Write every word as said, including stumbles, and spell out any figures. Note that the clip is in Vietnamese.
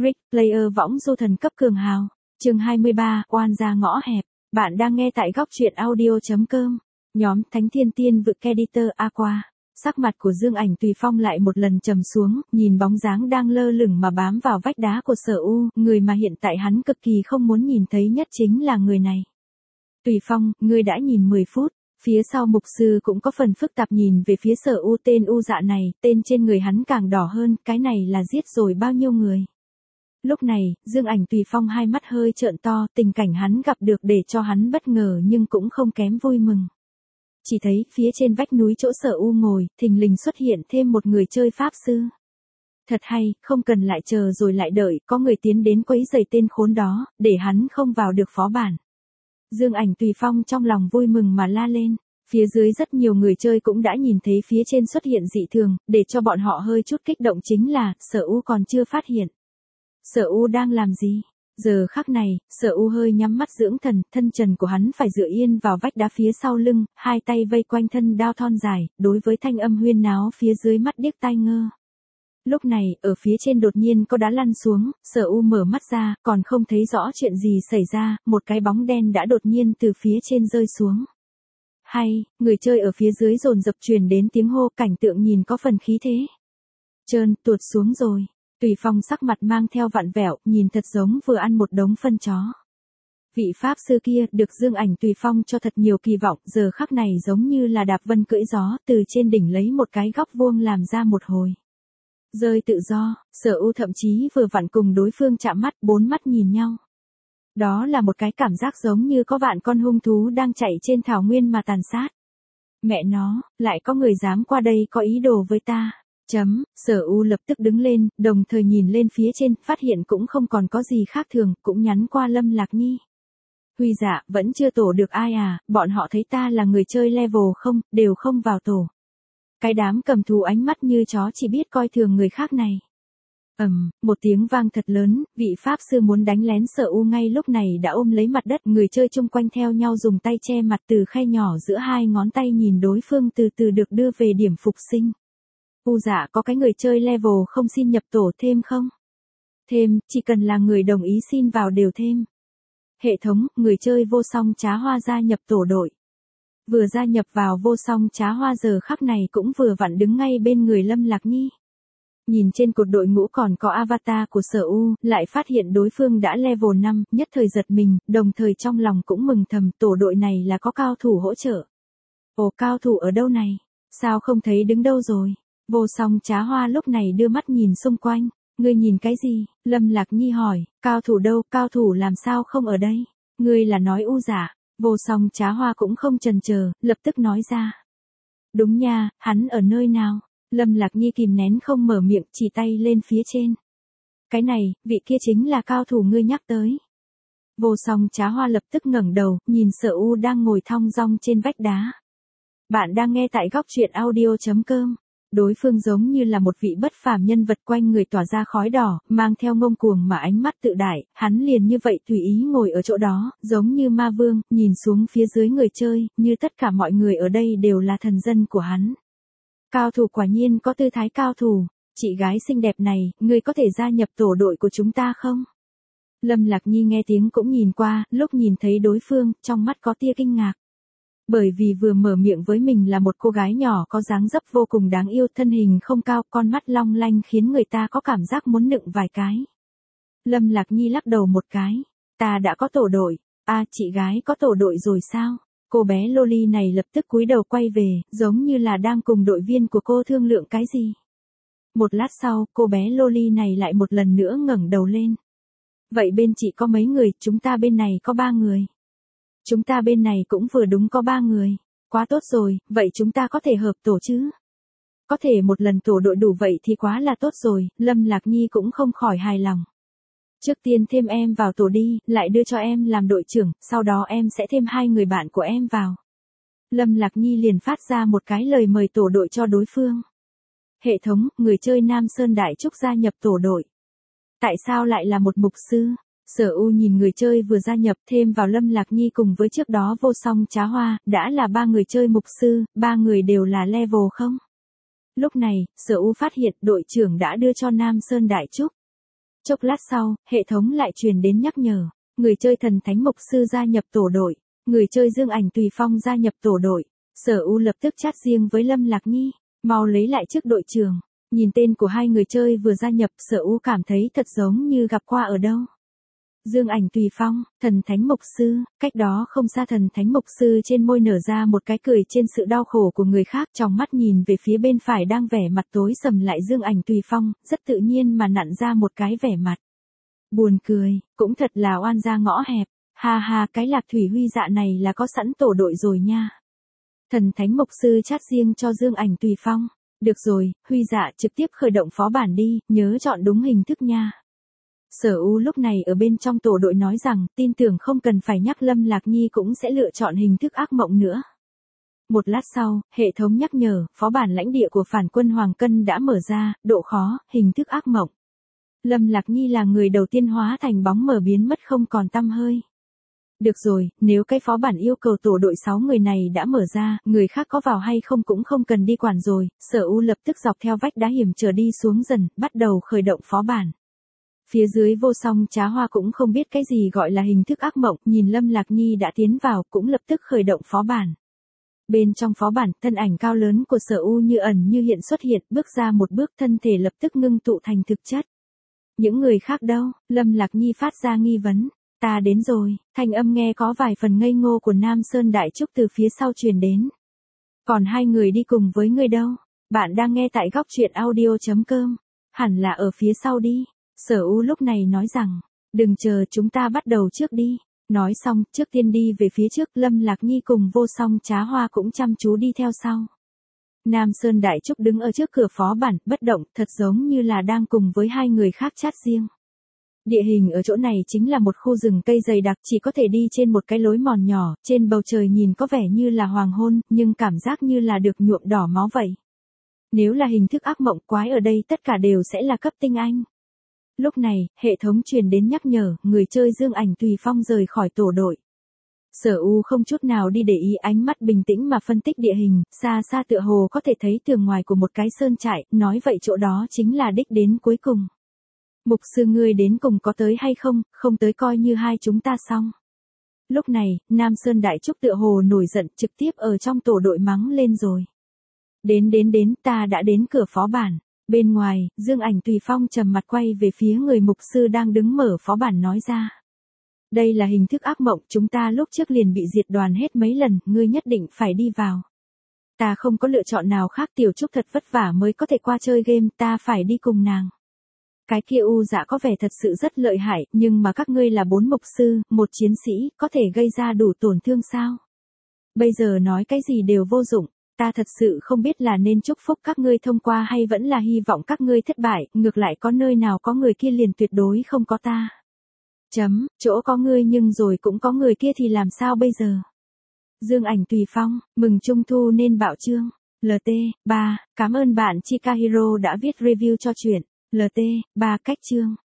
Rick, player võng du thần cấp cường hào. Chương hai mươi ba, oan gia ngõ hẹp. Bạn đang nghe tại góc truyện audio.com. Nhóm Thánh Thiên Tiên Vực Editor Aqua. Sắc mặt của Dương Ảnh Tùy Phong lại một lần trầm xuống, nhìn bóng dáng đang lơ lửng mà bám vào vách đá của Sở U, người mà hiện tại hắn cực kỳ không muốn nhìn thấy nhất chính là người này. Tùy Phong, ngươi đã nhìn mười phút. Phía sau mục sư cũng có phần phức tạp nhìn về phía Sở U, tên U Dạ này, tên trên người hắn càng đỏ hơn, cái này là giết rồi bao nhiêu người. Lúc này, Dương Ảnh Tùy Phong hai mắt hơi trợn to, tình cảnh hắn gặp được để cho hắn bất ngờ nhưng cũng không kém vui mừng. Chỉ thấy phía trên vách núi chỗ Sở U ngồi, thình lình xuất hiện thêm một người chơi pháp sư. Thật hay, không cần lại chờ rồi lại đợi, có người tiến đến quấy rầy tên khốn đó, để hắn không vào được phó bản. Dương Ảnh Tùy Phong trong lòng vui mừng mà la lên. Phía dưới rất nhiều người chơi cũng đã nhìn thấy phía trên xuất hiện dị thường, để cho bọn họ hơi chút kích động chính là, Sở U còn chưa phát hiện. Sở U đang làm gì? Giờ khắc này, Sở U hơi nhắm mắt dưỡng thần, thân trần của hắn phải dựa yên vào vách đá phía sau lưng, hai tay vây quanh thân đao thon dài, đối với thanh âm huyên náo phía dưới mắt điếc tai ngơ. Lúc này, ở phía trên đột nhiên có đá lăn xuống, Sở U mở mắt ra, còn không thấy rõ chuyện gì xảy ra, một cái bóng đen đã đột nhiên từ phía trên rơi xuống. Hay, người chơi ở phía dưới dồn dập truyền đến tiếng hô, cảnh tượng nhìn có phần khí thế. Trơn, tuột xuống rồi. Tùy Phong sắc mặt mang theo vặn vẹo, nhìn thật giống vừa ăn một đống phân chó. Vị pháp sư kia, được Dương Ảnh Tùy Phong cho thật nhiều kỳ vọng, giờ khắc này giống như là đạp vân cưỡi gió, từ trên đỉnh lấy một cái góc vuông làm ra một hồi. Rơi tự do, Sở U thậm chí vừa vặn cùng đối phương chạm mắt, bốn mắt nhìn nhau. Đó là một cái cảm giác giống như có vạn con hung thú đang chạy trên thảo nguyên mà tàn sát. Mẹ nó, lại có người dám qua đây có ý đồ với ta. Chấm, Sở U lập tức đứng lên, đồng thời nhìn lên phía trên, phát hiện cũng không còn có gì khác thường, cũng nhắn qua Lâm Lạc Nhi. Huy dạ, vẫn chưa tổ được ai à, bọn họ thấy ta là người chơi level không, đều không vào tổ. Cái đám cầm thú ánh mắt như chó chỉ biết coi thường người khác này. Ầm, một tiếng vang thật lớn, vị pháp sư muốn đánh lén Sở U ngay lúc này đã ôm lấy mặt đất, người chơi chung quanh theo nhau dùng tay che mặt từ khe nhỏ giữa hai ngón tay nhìn đối phương từ từ được đưa về điểm phục sinh. U Dạ, có cái người chơi level không xin nhập tổ thêm không? Thêm, chỉ cần là người đồng ý xin vào đều thêm. Hệ thống, người chơi Vô Song Trá Hoa gia nhập tổ đội. Vừa gia nhập vào Vô Song Trá Hoa giờ khắc này cũng vừa vặn đứng ngay bên người Lâm Lạc Nhi. Nhìn trên cột đội ngũ còn có avatar của Sở U, lại phát hiện đối phương đã level năm, nhất thời giật mình, đồng thời trong lòng cũng mừng thầm, tổ đội này là có cao thủ hỗ trợ. Ồ, cao thủ ở đâu này? Sao không thấy đứng đâu rồi? Vô Song Trá Hoa lúc này đưa mắt nhìn xung quanh. Ngươi nhìn cái gì? Lâm Lạc Nhi hỏi. Cao thủ đâu? Cao thủ làm sao không ở đây? Ngươi là nói U Dạ? Vô Song Trá Hoa cũng không chần chờ, lập tức nói ra. Đúng nha, hắn ở nơi nào? Lâm Lạc Nhi kìm nén không mở miệng, chỉ tay lên phía trên. Cái này, vị kia chính là cao thủ ngươi nhắc tới. Vô Song Trá Hoa lập tức ngẩng đầu, nhìn Sở U đang ngồi thong dong trên vách đá. Bạn đang nghe tại góc truyện audio.com. Đối phương giống như là một vị bất phàm nhân vật quanh người tỏa ra khói đỏ, mang theo ngông cuồng mà ánh mắt tự đại, hắn liền như vậy tùy ý ngồi ở chỗ đó, giống như ma vương, nhìn xuống phía dưới người chơi, như tất cả mọi người ở đây đều là thần dân của hắn. Cao thủ quả nhiên có tư thái cao thủ, chị gái xinh đẹp này, ngươi có thể gia nhập tổ đội của chúng ta không? Lâm Lạc Nhi nghe tiếng cũng nhìn qua, lúc nhìn thấy đối phương, trong mắt có tia kinh ngạc. Bởi vì vừa mở miệng với mình là một cô gái nhỏ có dáng dấp vô cùng đáng yêu, thân hình không cao, con mắt long lanh khiến người ta có cảm giác muốn nựng vài cái. Lâm Lạc Nhi lắc đầu một cái. Ta đã có tổ đội. À, chị gái có tổ đội rồi sao? Cô bé Loli này lập tức cúi đầu quay về, giống như là đang cùng đội viên của cô thương lượng cái gì. Một lát sau, cô bé Loli này lại một lần nữa ngẩng đầu lên. Vậy bên chị có mấy người, chúng ta bên này có ba người. Chúng ta bên này cũng vừa đúng có ba người. Quá tốt rồi, vậy chúng ta có thể hợp tổ chứ? Có thể một lần tổ đội đủ vậy thì quá là tốt rồi, Lâm Lạc Nhi cũng không khỏi hài lòng. Trước tiên thêm em vào tổ đi, lại đưa cho em làm đội trưởng, sau đó em sẽ thêm hai người bạn của em vào. Lâm Lạc Nhi liền phát ra một cái lời mời tổ đội cho đối phương. Hệ thống, người chơi Nam Sơn Đại Trúc gia nhập tổ đội. Tại sao lại là một mục sư? Sở U nhìn người chơi vừa gia nhập thêm vào Lâm Lạc Nhi cùng với trước đó Vô Song Trá Hoa, đã là ba người chơi mục sư, ba người đều là level không? Lúc này, Sở U phát hiện đội trưởng đã đưa cho Nam Sơn Đại Trúc. Chốc lát sau, hệ thống lại truyền đến nhắc nhở, người chơi Thần Thánh Mục Sư gia nhập tổ đội, người chơi Dương Ảnh Tùy Phong gia nhập tổ đội. Sở U lập tức chat riêng với Lâm Lạc Nhi, mau lấy lại chức đội trưởng. Nhìn tên của hai người chơi vừa gia nhập, Sở U cảm thấy thật giống như gặp qua ở đâu. Dương Ảnh Tùy Phong, Thần Thánh Mục Sư, cách đó không xa Thần Thánh Mục Sư trên môi nở ra một cái cười trên sự đau khổ của người khác, trong mắt nhìn về phía bên phải đang vẻ mặt tối sầm lại Dương Ảnh Tùy Phong, rất tự nhiên mà nặn ra một cái vẻ mặt buồn cười, cũng thật là oan gia ngõ hẹp, ha ha, cái Lạc Thủy Huy Dạ này là có sẵn tổ đội rồi nha. Thần Thánh Mục Sư chat riêng cho Dương Ảnh Tùy Phong, được rồi, Huy Dạ trực tiếp khởi động phó bản đi, nhớ chọn đúng hình thức nha. Sở U lúc này ở bên trong tổ đội nói rằng, tin tưởng không cần phải nhắc Lâm Lạc Nhi cũng sẽ lựa chọn hình thức ác mộng nữa. Một lát sau, hệ thống nhắc nhở, phó bản lãnh địa của phản quân Hoàng Cân đã mở ra, độ khó, hình thức ác mộng. Lâm Lạc Nhi là người đầu tiên hóa thành bóng mờ biến mất không còn tăm hơi. Được rồi, nếu cái phó bản yêu cầu tổ đội sáu người này đã mở ra, người khác có vào hay không cũng không cần đi quản rồi, Sở U lập tức dọc theo vách đá hiểm trở đi xuống dần, bắt đầu khởi động phó bản. Phía dưới Vô Song Trá Hoa cũng không biết cái gì gọi là hình thức ác mộng, nhìn Lâm Lạc Nhi đã tiến vào, cũng lập tức khởi động phó bản. Bên trong phó bản, thân ảnh cao lớn của Sở U như ẩn như hiện xuất hiện, bước ra một bước thân thể lập tức ngưng tụ thành thực chất. Những người khác đâu? Lâm Lạc Nhi phát ra nghi vấn. Ta đến rồi, thanh âm nghe có vài phần ngây ngô của Nam Sơn Đại Trúc từ phía sau truyền đến. Còn hai người đi cùng với ngươi đâu? Bạn đang nghe tại góc truyện audio chấm com. Hẳn là ở phía sau đi. Sở U lúc này nói rằng, đừng chờ, chúng ta bắt đầu trước đi. Nói xong, trước tiên đi về phía trước, Lâm Lạc Nhi cùng Vô Song Trá Hoa cũng chăm chú đi theo sau. Nam Sơn Đại Trúc đứng ở trước cửa phó bản, bất động, thật giống như là đang cùng với hai người khác chat riêng. Địa hình ở chỗ này chính là một khu rừng cây dày đặc, chỉ có thể đi trên một cái lối mòn nhỏ, trên bầu trời nhìn có vẻ như là hoàng hôn, nhưng cảm giác như là được nhuộm đỏ máu vậy. Nếu là hình thức ác mộng quái ở đây tất cả đều sẽ là cấp tinh anh. Lúc này, hệ thống truyền đến nhắc nhở, người chơi Dương Ảnh Tùy Phong rời khỏi tổ đội. Sở U không chút nào đi để ý, ánh mắt bình tĩnh mà phân tích địa hình, xa xa tựa hồ có thể thấy tường ngoài của một cái sơn trại, nói vậy chỗ đó chính là đích đến cuối cùng. Mục sư ngươi đến cùng có tới hay không, không tới coi như hai chúng ta xong. Lúc này, Nam Sơn Đại Trúc tựa hồ nổi giận, trực tiếp ở trong tổ đội mắng lên rồi. Đến đến đến, ta đã đến cửa phó bản. Bên ngoài, Dương Ảnh Tùy Phong trầm mặt quay về phía người mục sư đang đứng mở phó bản nói ra. Đây là hình thức ác mộng, chúng ta lúc trước liền bị diệt đoàn hết mấy lần, ngươi nhất định phải đi vào. Ta không có lựa chọn nào khác, Tiểu Trúc thật vất vả mới có thể qua chơi game, ta phải đi cùng nàng. Cái kia U Dạ có vẻ thật sự rất lợi hại, nhưng mà các ngươi là bốn mục sư, một chiến sĩ, có thể gây ra đủ tổn thương sao? Bây giờ nói cái gì đều vô dụng, ta thật sự không biết là nên chúc phúc các ngươi thông qua hay vẫn là hy vọng các ngươi thất bại, ngược lại có nơi nào có người kia liền tuyệt đối không có ta. Chấm, chỗ có ngươi nhưng rồi cũng có người kia thì làm sao bây giờ? Dương Ảnh Tùy Phong, mừng Trung Thu nên bạo chương. lờ tê, ba, cảm ơn bạn Chikahiro đã viết review cho chuyện. lờ tê, ba cách chương.